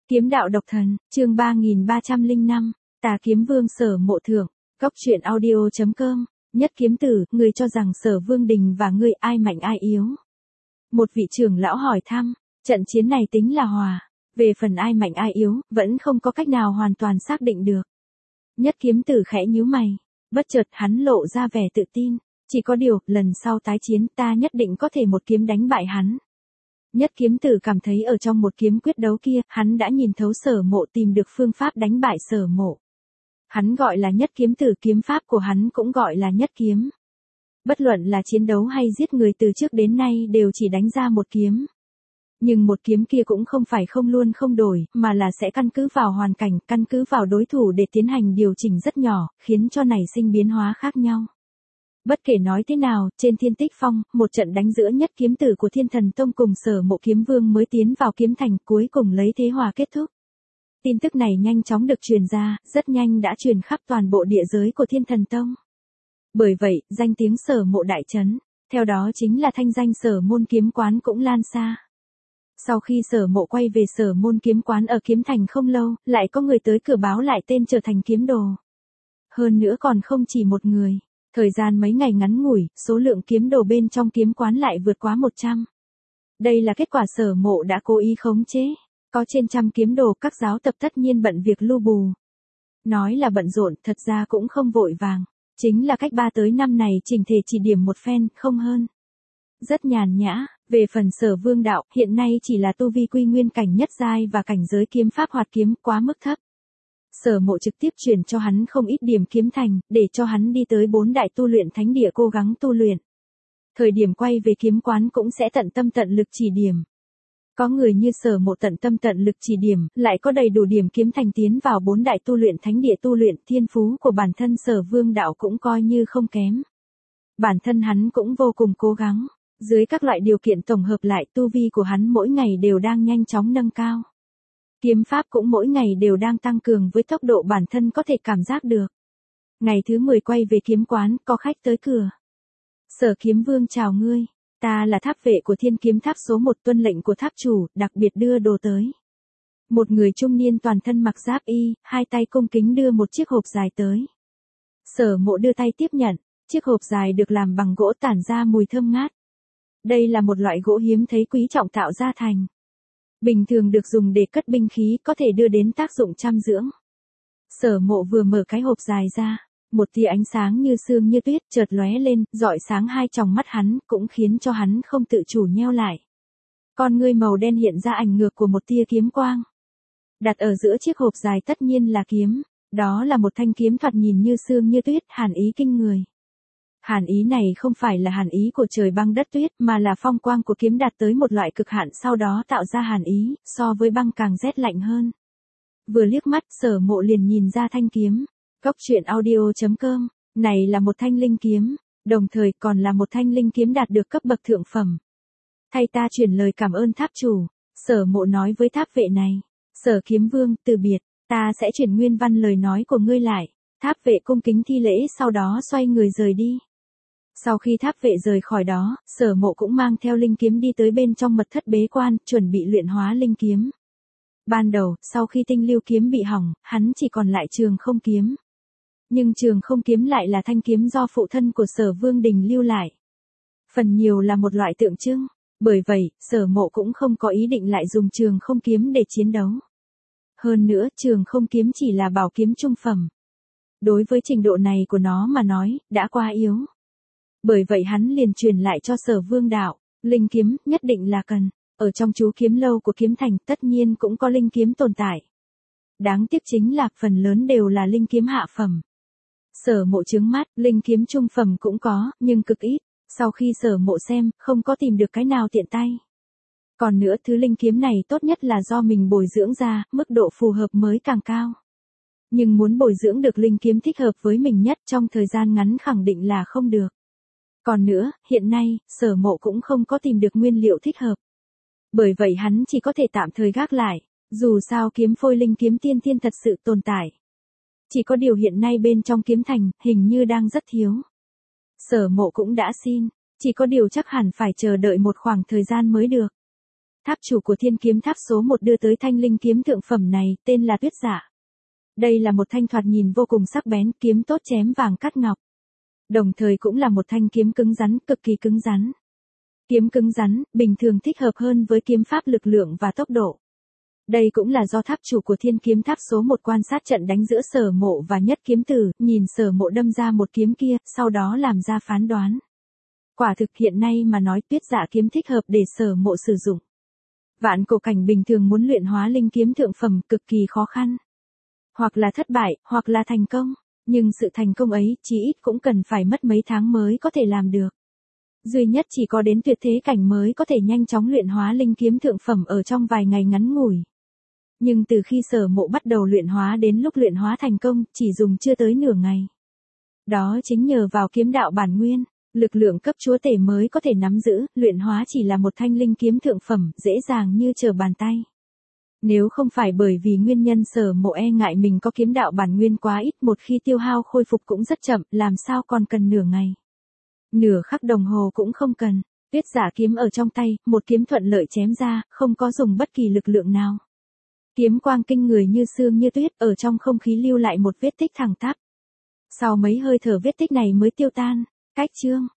Kiếm đạo độc thần, chương 3305, Tà kiếm vương Sở Mộ thượng, Góc truyện audio.com, Nhất kiếm tử, người cho rằng Sở Vương Đình và ngươi ai mạnh ai yếu. Một vị trưởng lão hỏi thăm, trận chiến này tính là hòa, về phần ai mạnh ai yếu, vẫn không có cách nào hoàn toàn xác định được. Nhất kiếm tử khẽ nhíu mày, bất chợt hắn lộ ra vẻ tự tin, chỉ có điều, lần sau tái chiến ta nhất định có thể một kiếm đánh bại hắn. Nhất kiếm tử cảm thấy ở trong một kiếm quyết đấu kia, hắn đã nhìn thấu Sở Mộ tìm được phương pháp đánh bại Sở Mộ. Hắn gọi là nhất kiếm tử, kiếm pháp của hắn cũng gọi là nhất kiếm. Bất luận là chiến đấu hay giết người từ trước đến nay đều chỉ đánh ra một kiếm. Nhưng một kiếm kia cũng không phải không luôn không đổi, mà là sẽ căn cứ vào hoàn cảnh, căn cứ vào đối thủ để tiến hành điều chỉnh rất nhỏ, khiến cho nảy sinh biến hóa khác nhau. Bất kể nói thế nào, trên Thiên Tích Phong, một trận đánh giữa nhất kiếm tử của Thiên Thần Tông cùng Sở Mộ kiếm vương mới tiến vào kiếm thành, cuối cùng lấy thế hòa kết thúc. Tin tức này nhanh chóng được truyền ra, rất nhanh đã truyền khắp toàn bộ địa giới của Thiên Thần Tông. Bởi vậy, danh tiếng Sở Mộ đại chấn, theo đó chính là thanh danh Sở Môn kiếm quán cũng lan xa. Sau khi Sở Mộ quay về Sở Môn kiếm quán ở kiếm thành không lâu, lại có người tới cửa báo lại tên trở thành kiếm đồ. Hơn nữa còn không chỉ một người. Thời gian mấy ngày ngắn ngủi, số lượng kiếm đồ bên trong kiếm quán lại vượt quá 100. Đây là kết quả Sở Mộ đã cố ý khống chế. Có trên trăm kiếm đồ, các giáo tập tất nhiên bận việc lu bù. Nói là bận rộn, thật ra cũng không vội vàng. Chính là cách 3 tới 5 này chỉnh thể chỉ điểm một phen, không hơn. Rất nhàn nhã, về phần Sở Vương đạo, hiện nay chỉ là tu vi quy nguyên cảnh nhất giai và cảnh giới kiếm pháp hoạt kiếm quá mức thấp. Sở Mộ trực tiếp truyền cho hắn không ít điểm kiếm thành, để cho hắn đi tới 4 đại tu luyện thánh địa cố gắng tu luyện. Thời điểm quay về kiếm quán cũng sẽ tận tâm tận lực chỉ điểm. Có người như Sở Mộ tận tâm tận lực chỉ điểm, lại có đầy đủ điểm kiếm thành tiến vào 4 đại tu luyện thánh địa tu luyện, thiên phú của bản thân Sở Vương đạo cũng coi như không kém. Bản thân hắn cũng vô cùng cố gắng, dưới các loại điều kiện tổng hợp lại tu vi của hắn mỗi ngày đều đang nhanh chóng nâng cao. Kiếm pháp cũng mỗi ngày đều đang tăng cường với tốc độ bản thân có thể cảm giác được. Ngày thứ 10 quay về kiếm quán, có khách tới cửa. Sở kiếm vương chào ngươi, ta là tháp vệ của Thiên Kiếm Tháp số 1, tuân lệnh của tháp chủ, đặc biệt đưa đồ tới. Một người trung niên toàn thân mặc giáp y, hai tay cung kính đưa một chiếc hộp dài tới. Sở Mộ đưa tay tiếp nhận, chiếc hộp dài được làm bằng gỗ tản ra mùi thơm ngát. Đây là một loại gỗ hiếm thấy quý trọng tạo ra thành. Bình thường được dùng để cất binh khí, có thể đưa đến tác dụng chăm dưỡng. Sở Mộ vừa mở cái hộp dài ra, một tia ánh sáng như sương như tuyết chợt lóe lên, rọi sáng hai tròng mắt hắn, cũng khiến cho hắn không tự chủ nheo lại. Con ngươi màu đen hiện ra ảnh ngược của một tia kiếm quang. Đặt ở giữa chiếc hộp dài tất nhiên là kiếm, đó là một thanh kiếm thoạt nhìn như sương như tuyết, hàn ý kinh người. Hàn ý này không phải là hàn ý của trời băng đất tuyết, mà là phong quang của kiếm đạt tới một loại cực hạn sau đó tạo ra hàn ý, so với băng càng rét lạnh hơn. Vừa liếc mắt, Sở Mộ liền nhìn ra thanh kiếm. Góc truyện audio.com, này là một thanh linh kiếm, đồng thời còn là một thanh linh kiếm đạt được cấp bậc thượng phẩm. Thay ta chuyển lời cảm ơn tháp chủ, Sở Mộ nói với tháp vệ này. Sở kiếm vương, từ biệt, ta sẽ chuyển nguyên văn lời nói của ngươi lại. Tháp vệ cung kính thi lễ, sau đó xoay người rời đi. Sau khi tháp vệ rời khỏi đó, Sở Mộ cũng mang theo linh kiếm đi tới bên trong mật thất bế quan, chuẩn bị luyện hóa linh kiếm. Ban đầu, sau khi tinh lưu kiếm bị hỏng, hắn chỉ còn lại trường không kiếm. Nhưng trường không kiếm lại là thanh kiếm do phụ thân của Sở Vương Đình lưu lại. Phần nhiều là một loại tượng trưng, bởi vậy, Sở Mộ cũng không có ý định lại dùng trường không kiếm để chiến đấu. Hơn nữa, trường không kiếm chỉ là bảo kiếm trung phẩm. Đối với trình độ này của nó mà nói, đã quá yếu. Bởi vậy hắn liền truyền lại cho Sở Vương đạo, linh kiếm nhất định là cần. Ở trong chú kiếm lâu của kiếm thành tất nhiên cũng có linh kiếm tồn tại. Đáng tiếc chính là phần lớn đều là linh kiếm hạ phẩm. Sở Mộ trướng mắt, linh kiếm trung phẩm cũng có, nhưng cực ít. Sau khi Sở Mộ xem, không có tìm được cái nào tiện tay. Còn nữa, thứ linh kiếm này tốt nhất là do mình bồi dưỡng ra, mức độ phù hợp mới càng cao. Nhưng muốn bồi dưỡng được linh kiếm thích hợp với mình nhất trong thời gian ngắn khẳng định là không được. Còn nữa, hiện nay, Sở Mộ cũng không có tìm được nguyên liệu thích hợp. Bởi vậy hắn chỉ có thể tạm thời gác lại, dù sao kiếm phôi linh kiếm tiên thiên thật sự tồn tại. Chỉ có điều hiện nay bên trong kiếm thành, hình như đang rất thiếu. Sở Mộ cũng đã xin, chỉ có điều chắc hẳn phải chờ đợi một khoảng thời gian mới được. Tháp chủ của Thiên Kiếm Tháp số 1 đưa tới thanh linh kiếm thượng phẩm này, tên là Tuyết Dạ. Đây là một thanh thoạt nhìn vô cùng sắc bén, kiếm tốt chém vàng cắt ngọc. Đồng thời cũng là một thanh kiếm cứng rắn, cực kỳ cứng rắn. Kiếm cứng rắn, bình thường thích hợp hơn với kiếm pháp lực lượng và tốc độ. Đây cũng là do tháp chủ của Thiên Kiếm Tháp số 1 quan sát trận đánh giữa Sở Mộ và Nhất Kiếm Tử, nhìn Sở Mộ đâm ra một kiếm kia, sau đó làm ra phán đoán. Quả thực hiện nay mà nói Tuyết Dạ kiếm thích hợp để Sở Mộ sử dụng. Vạn cổ cảnh bình thường muốn luyện hóa linh kiếm thượng phẩm cực kỳ khó khăn. Hoặc là thất bại, hoặc là thành công. Nhưng sự thành công ấy chí ít cũng cần phải mất mấy tháng mới có thể làm được. Duy nhất chỉ có đến tuyệt thế cảnh mới có thể nhanh chóng luyện hóa linh kiếm thượng phẩm ở trong vài ngày ngắn ngủi. Nhưng từ khi Sở Mộ bắt đầu luyện hóa đến lúc luyện hóa thành công chỉ dùng chưa tới nửa ngày. Đó chính nhờ vào kiếm đạo bản nguyên, lực lượng cấp chúa tể mới có thể nắm giữ, luyện hóa chỉ là một thanh linh kiếm thượng phẩm, dễ dàng như trở bàn tay. Nếu không phải bởi vì nguyên nhân Sở Mộ e ngại mình có kiếm đạo bản nguyên quá ít, một khi tiêu hao khôi phục cũng rất chậm, làm sao còn cần nửa ngày. Nửa khắc đồng hồ cũng không cần, Tuyết Dạ kiếm ở trong tay, một kiếm thuận lợi chém ra, không có dùng bất kỳ lực lượng nào. Kiếm quang kinh người như sương như tuyết, ở trong không khí lưu lại một vết tích thẳng tắp. Sau mấy hơi thở vết tích này mới tiêu tan. Cách chương